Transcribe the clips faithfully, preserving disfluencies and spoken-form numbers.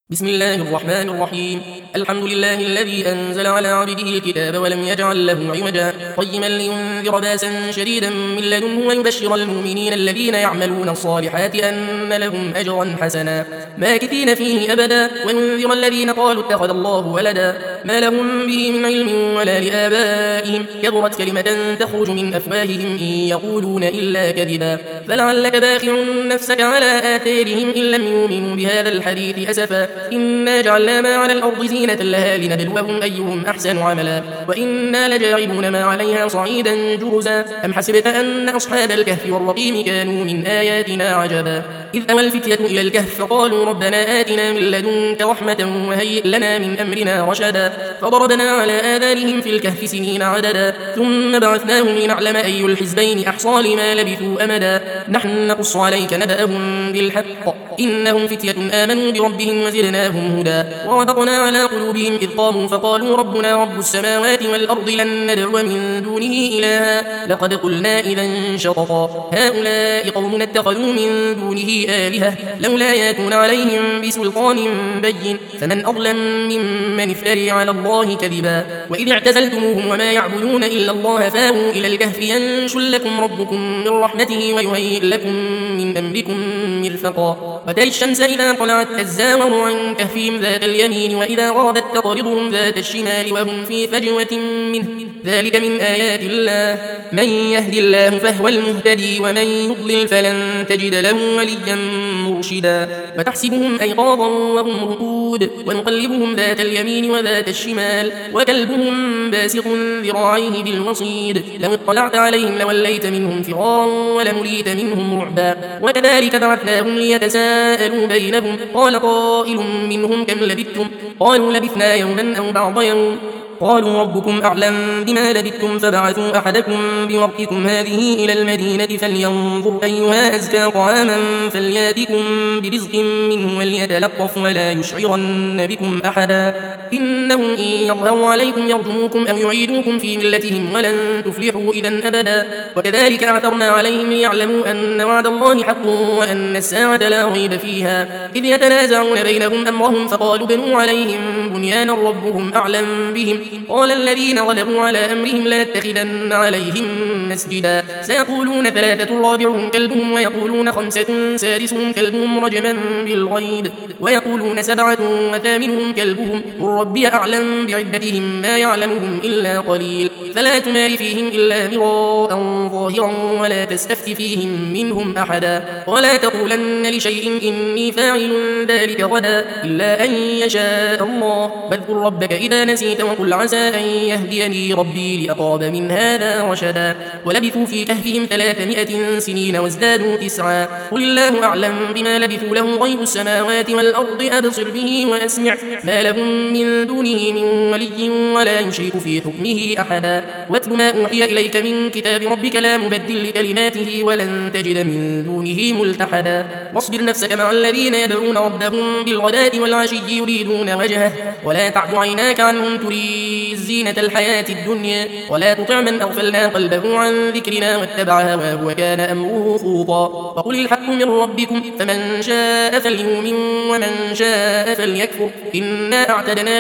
بسم الله الرحمن الرحيم. الحمد لله الذي أنزل على عبده الكتاب ولم يجعل له عوجا قيما لينذر باسا شديدا من لدنه ويبشر المؤمنين الذين يعملون الصالحات أن لهم أجرا حسنا ماكثين فيه أبدا وينذر الذين قالوا اتخذ الله ولدا ما لهم به من علم ولا لآبائهم كبرت كلمة تخرج من أفواههم إن يقولون إلا كذبا فلعلك باخع نفسك على آثارهم إن لم يؤمنوا بهذا الحديث أسفا إنا جعلنا ما على الأرض زينة لها لنبلوهم أيهم أحسن عملا وإنا لجاعلون ما عليها صعيدا جرزا أم حسبت أن أصحاب الكهف والرقيم كانوا من آياتنا عجبا إذ أوى الفتية إلى الكهف فقالوا ربنا آتنا من لدنك رحمة وهيئ لنا من أمرنا رشدا فضربنا على آذانهم في الكهف سنين عددا ثم بعثناهم لنعلم أي الحزبين أحصى لما لبثوا أمدا نحن نقص عليك نبأهم بالحق إنهم فتية آمنوا بربهم وزدناهم هدى وربطنا على قلوبهم إذ قاموا فقالوا ربنا رب السماوات والأرض لن ندعو من دونه إلها لقد قلنا إذا شططا هؤلاء قومنا اتخذوا من دونه آلهة لولا ياتون عليهم بسلطان بين فمن أظلم ممن افتري على الله كذبا وإذ اعتزلتموهم وما يعبدون إلا الله فاووا إلى الكهف ينشر لكم ربكم من رحمته ويهيئ لكم من أمركم مرفقا وترى الشمس إذا طلعت تزاور عن كهفهم ذات اليمين وإذا غربت تقرضهم ذات الشمال وهم في فجوة منه ذلك من آيات الله من يهد الله فهو المهتدي ومن يضلل فلن تجد له وليا مرشدا وتحسبهم أيقاظا وهم رقود ونقلبهم ذات اليمين وذات الشمال وكلبهم باسق ذراعيه بالوصيد لو اطلعت عليهم لوليت منهم فرارا ولمليت منهم رعبا وكذلك بعثناهم ليتساءلوا بينهم قال قائل منهم كم لبثتم قالوا لبثنا يوما أو بعض يوم قالوا ربكم أعلم بما لبثتم فبعثوا أحدكم بورقكم هذه إلى المدينة فلينظر أيها أزكى طعاما فلياتكم برزق منه وليتلطف ولا يشعرن بكم أحدا إنهم إن يظهروا عليكم يرجموكم أو يعيدوكم في ملتهم ولن تفلحوا إذا أبدا وكذلك أعثرنا عليهم ليعلموا أن وعد الله حق وأن الساعة لا ريب فيها إذ يتنازعون بينهم أمرهم فقالوا بنوا عليهم بنيانا ربهم أعلم بهم قال الذين غلبوا على أمرهم لنتخذن عليهم مسجدا سيقولون ثلاثة رابعهم كلبهم ويقولون خمسة سادسهم كلبهم رجما بالغيب ويقولون سبعة وثامنهم كلبهم قل ربي أعلم بعدتهم ما يعلمهم إلا قليل فلا تمار فيهم إلا مراء ظاهرا ولا تستفت فيهم منهم أحدا ولا تقولن لشيء إني فاعل ذلك غدا إلا أن يشاء الله واذكر ربك إذا نسيت وقل عسى أن يهديني ربي لأقرب من هذا رشدا ولبثوا في كهفهم ثلاثمائة سنين وازدادوا تسعا قل الله أعلم بما لبثوا له غيب السماوات والأرض أبصر به وأسمع ما لهم من دونه من ولي ولا يشرك في حكمه أحدا واتل ما أوحي إليك من كتاب ربك لا مبدل لكلماته ولن تجد من دونه ملتحدا واصبر نفسك مع الذين يدعون ربهم بالغداة والعشي يريدون وجهه ولا تعد عيناك عنهم تريد زينة الحياة الدنيا ولا تطع من أغفلنا قلبه عن ذكرنا واتبع هواه وكان أمره فرطا وقل الحق من ربكم فمن شاء فليؤمن ومن شاء فليكفر إنا أعتدنا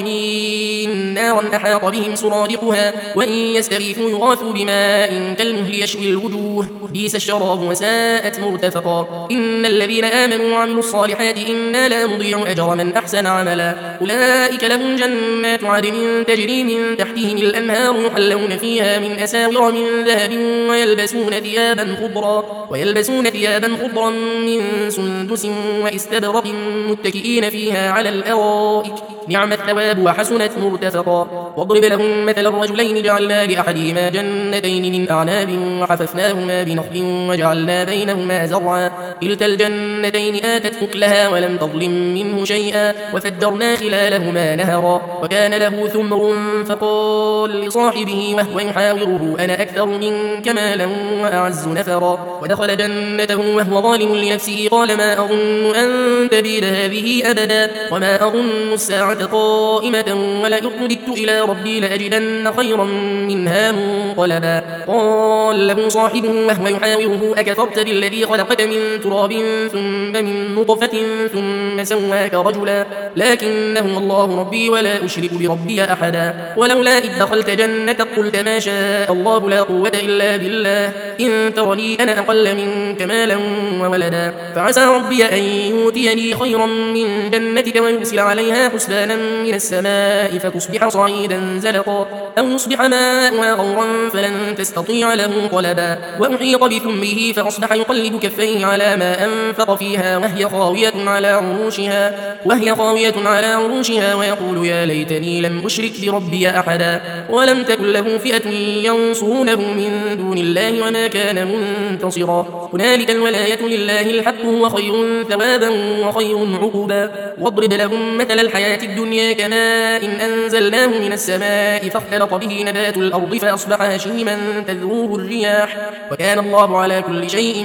للظالمين نارا أحاط بهم سرادقها وإن يستغيثوا يغاثوا بماء كالمهل يشوي الوجوه بئس الشراب وساءت مرتفقا إن الذين آمنوا وعملوا الصالحات إنا لا نضيع أجر من أحسن عملا أولئك لهم جنات عدن تجري من تحتهم الأنهار يحلون فيها من أساور من ذهب ويلبسون ثيابا خضرا ويلبسون ثيابا خضرا من سندس واستبرق متكئين فيها على الأرائك نعم الثواب وحسنت مرتفقا واضرب لهم مثل الرجلين جعلنا لأحدهما جنتين من أعناب وحففناهما بنخل وجعلنا بينهما زرعا كلتا الجنتين آتت أكلها ولم تظلم منه شيئا وفجرنا خلالهما فجعلنا لهما نهرا وكان له ثمر فقال لصاحبه وهو يحاوره أنا أكثر منك مالا وأعز نفرا ودخل جنته وهو ظالم لنفسه قال ما أظن أن تبيد هذه أبدا وما أظن الساعة قائمة ولئن رددت إلى ربي لأجدن خيرا منها منقلبا قال له صاحبه وهو يحاوره أكفرت بالذي خلقك من تراب ثم من نطفة ثم سواك رجلا لكنه الله ربي ولا أشرك بربي أحدا ولولا إذ دخلت جنتك قلت ما شاء الله لا قوة إلا بالله إن ترني أنا أقل منك مالا وولدا فعسى ربي أن يؤتيني خيرا من جنتك ويرسل عليها حسبانا من السماء فتصبح صعيدا زلقا أو يصبح ماؤها غورا فلن تستطيع له طلبا وأحيط بثمره فأصبح يقلب كفيه على ما أنفق فيها وهي خاوية على عروشها وهي خاوية على عروشها ويقول يا ليتني لم أشرك بربي أحدا ولم تكن له فئة ينصرونه من دون الله وما كان منتصرا هنالك الولاية لله الحق هو خير ثوابا وخير عقوبا واضرب لهم مثل الحياة الدنيا كماء إن أنزلناه من السماء فاختلط به نبات الأرض فأصبح هشيما تذروه الرياح وكان الله على كل شيء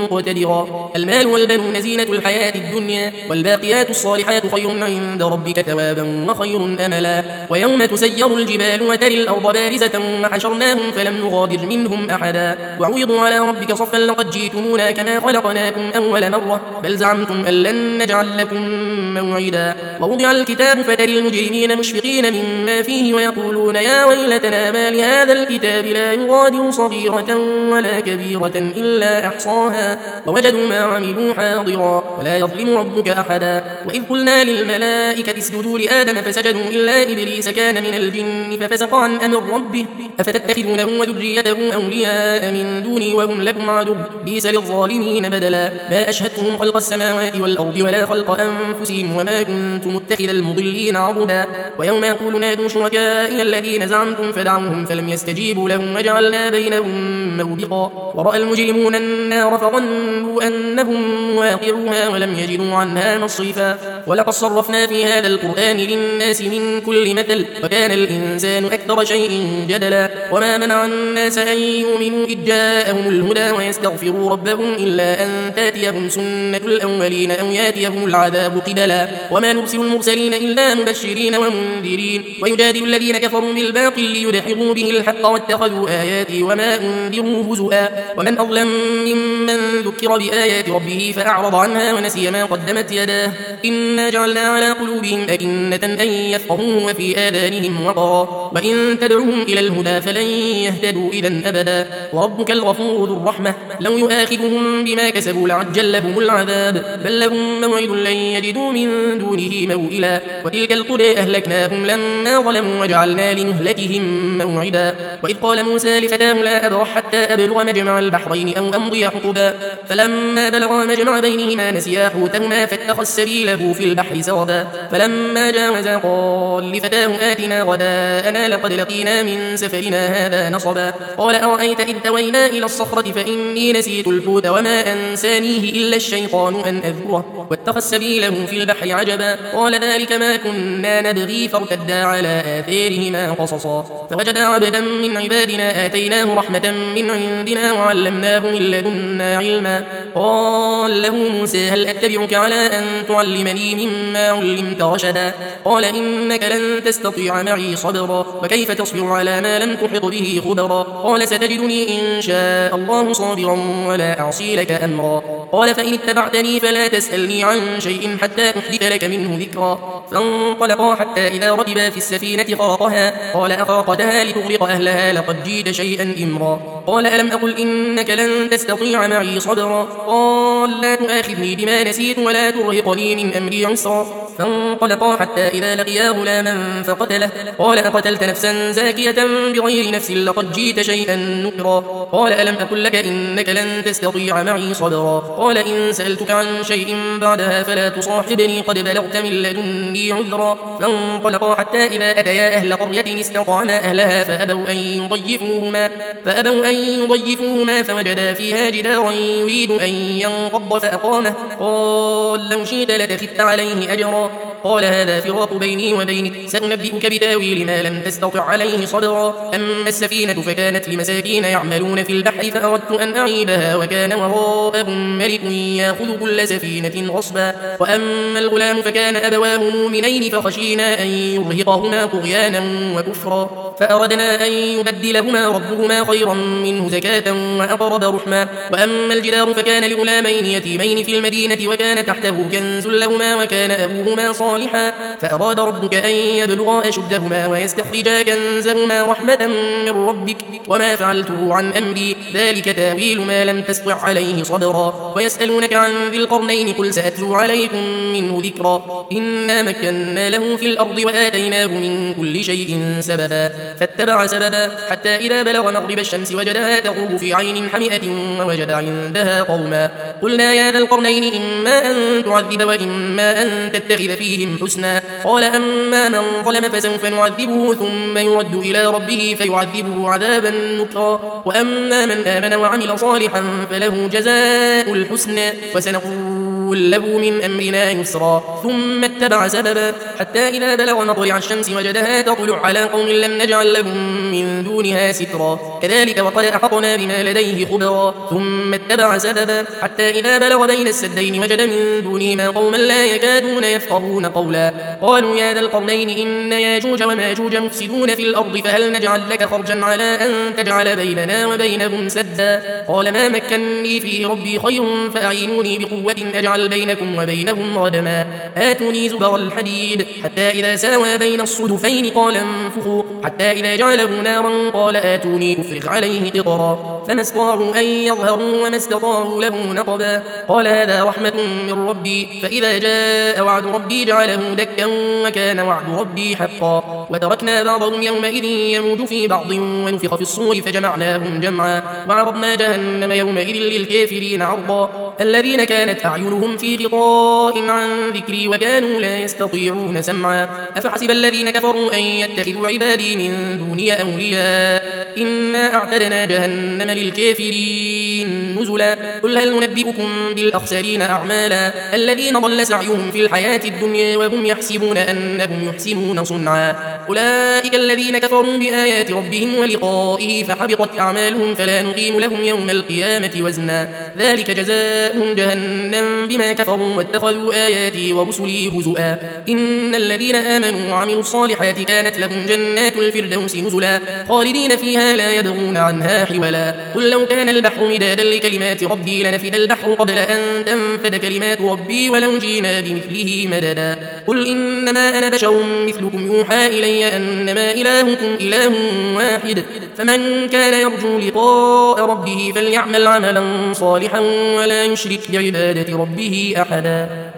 مقتدرا المال والبنون زينة الحياة الدنيا والباقيات الصالحات خير عند ربك ثوابا وخير أملا ويوم تسير الجبال وترى الأرض بارزة وحشرناهم فلم نغادر منهم أحدا وعرضوا على ربك صفا لقد جئتمونا كما خلقناكم أول مرة بل زعمتم أن لن نجعل لكم موعدا ووضع الكتاب فترى المجرمين مشفقين مما فيه ويقولون يا ويلتنا ما لهذا الكتاب لا يغادر صغيرة ولا كبيرة إلا أحصاها ووجدوا ما عملوا حاضرا ولا يظلم ربك أحدا وإذ قلنا للملائكة اسجدوا لآدم فسجدوا إلا إبليس كان من الجن ففسق عن أمر ربه أفتتخذونه وذريته أولياء من دوني وهم لكم عدو بئس للظالمين بدلا ما أشهدتهم خلق السماوات والأرض ولا خلق أنفسهم وما كنت متخذ المضلين عضدا ويوم يقول نادوا شركائي الذين زعمتم فدعوهم فلم يستجيبوا لهم وجعلنا بينهم موبقا ورأى المجرمون النار فظنوا أنهم واقعوها ولم يجدوا عنها مصرفا ولقد صرفنا في هذا القرآن للناس من كل مثل وكان الإنسان أكثر شيء جدلا وما منع الناس أن يؤمنوا إذ جاءهم الهدى ويستغفروا ربهم إلا أن تاتيهم سنة الأولين أو ياتيهم العذاب قبلا وما نرسل المرسلين إلا مبشرين ومنذرين ويجادل الذين كفروا بالباطل ليدحضوا به الحق واتخذوا آياتي وما أنذروا هزؤا ومن أظلم ممن ذكر بآيات ربه فأعرض عنها ونسي ما قدمت يداه إنا جعلنا على قلوبهم أكنة أن يفقهوا وفي آذانهم وقرا وإن تدعوهم إلى الهدى فلن يهتدوا إذا أبدا وربك الغفور ذو الرحمة لو يؤاخذهم بما كسبوا لعجل لهم العذاب بل لهم موعد لن يجدوا من دونه موئلا وتلك القرى أهلكناهم لما ظلموا وجعلنا لمهلكهم موعدا وإذ قال موسى لفتاه لا أبرح حتى أبلغ مجمع البحرين أو أمضي حقبا فلما بلغا مجمع بينهما نسيا حوتهما فاتخذ سبيله في البحر سربا فلما جاوزا قال لفتاه آتنا غداءنا لقد لقينا من سفرنا هذا نصبا قال أرأيت إذ توينا إلى الصخرة فإني نسيت الحوت وما أنسانيه إلا الشيطان أن أذكره واتخذ سبيله في البحر عجبا قال ذلك ما كنا نبغي فارتدا على آثارهما قصصا فوجدا عبدا من عبادنا آتيناه رحمة من عندنا وعلمناه من لدنا علما قال له موسى هل أتبعك على أن تعلمني مما علمت رشدا قال إنك لن تستطيع معي صبرا وكيف تصبر على ما لم تحط به خبرا قال ستجدني إن شاء الله صابرا ولا أعصي لك أمرا قال فإن اتبعتني فلا تسألني عن شيء حتى أحدث لك منه ذكرا فانطلقا حتى إذا ركبا في السفينة خرقها قال أخرقتها لتغرق أهلها لقد جئت شيئا إمرا قال ألم أقل إنك لن تستطيع معي صبرا قال لا تؤاخذني بما نسيت ولا ترهقني من أمري عسرا فانطلقا حتى إذا لقيا غلاما فقتله قال أقتلت نفسا زاكية بغير نفس لقد جئت شيئا نكرا قال ألم أقل لك إنك لن تستطيع معي صبرا قال إن سألتك عن شيء بعدها فلا تصاحبني قد بلغت من لدني عذرا فانطلقا حتى إذا أتيا أهل قرية استطعما أهلها فأبوا أن يضيفوهما فأبوا أن يضيفوهما فوجدا فيها جدارا يريد أن ينقض فأقامه قال لو شئت لتخذت عليه أجرا قال هذا فراق بيني وبينك سأنبئك بتاويل ما لم تستطع عليه صبرا أما السفينة فكانت لمساكين يعملون في البحر فأردت أن أعيبها وكان وراءهم ملك يأخذ كل سفينة غصبا وأما الغلام فكان أبواه مؤمنين فخشينا أن يرهقهما طغيانا وكفرا فأردنا أن يبدلهما ربهما خيرا منه زكاة وأقرب رحما وأما الجدار فكان لغلامين يتيمين في المدينة وكان تحته كنز لهما وكان أبوهما صالحا فأراد ربك أن يبلغا أشدهما ويستخرجا كنزهما رحمة من ربك وما فعلته عن أمري ذلك تاويل ما لم تستطع عليه صبرا ويسألونك عن ذي القرنين قل سأتلو عليكم منه ذكرا إنا مكنا له في الأرض وآتيناه من كل شيء سببا فاتبع سببا حتى إذا بلغ مغرب الشمس وجدها تغرب في عين حمئة ووجد عندها قوما قلنا يا ذا القرنين إما أن تعذب وإما أن تتخذ فيهم حسنا قال أما من ظلم فسوف نعذبه ثم يرد إلى ربه فيعذبه عذابا نكرا وأما من آمن وعمل صالحا فله جزاء الحسنى وسنقول له من أمرنا يسرا ثم اتبع سببا حتى إذا بلغ مطلع الشمس وجدها تطلع على قوم لم نجعل لهم من دونها سترا كذلك وقد أحطنا بما لديه خبرا ثم اتبع سببا حتى إذا بلغ بين السدين وجد من دونهما قوما لا يكادون يفقهون قولا قالوا يا ذا القرنين إن ياجوج وماجوج مفسدون في الأرض فهل نجعل لك خرجا على أن تجعل بيننا وبينهم سدا قال ما مكني فيه ربي خير فأعينوني بقوة أجعل بينكم وبينهم ردما آتوني زبر الحديد حتى إذا ساوى بين الصدفين قال انفخوا حتى إذا جعله نارا قال آتوني أفرغ عليه قطرا فما استطاعوا أن يظهروا وما استطاعوا له نقبا قال هذا رحمة من ربي فإذا جاء وعد ربي جعله دكا وكان وعد ربي حقا وتركنا بعضهم يومئذ يموج في بعض ونفخ في الصور فجمعناهم جمعا وعرضنا جهنم يومئذ للكافرين عرضا الذين كانت أعينهم في غطاء عن ذكري وكانوا لا يستطيعون سمعا أفحسب الذين كفروا أن يتخذوا عبادي من دوني أولياء إنا أعتدنا جهنم للكافرين نزلا قل هل ننبئكم بالأخسرين أعمالا الذين ضل سعيهم في الحياة الدنيا وهم يحسبون أنهم يحسنون صنعا أولئك الذين كفروا بآيات ربهم ولقائه فحبطت أعمالهم فلا نقيم لهم يوم القيامة وزنا ذلك جزاؤهم جهنم بما كفروا واتخذوا آياتي ورسلي هزؤا إن الذين آمنوا وعملوا الصالحات كانت لهم جنات الفردوس نزلا خالدين فيها لا يبغون عنها حولا قل لو كان البحر مدادا لكلمات ربي لنفد البحر قبل أن تنفد كلمات ربي ولو جينا بمثله مددا قل إنما أنا بشر مثلكم يوحى إلي أنما إلهكم إله واحد فمن كان يرجو لقاء ربه فليعمل عملا صالحا ولا يشرك بعبادة ربه أحدا.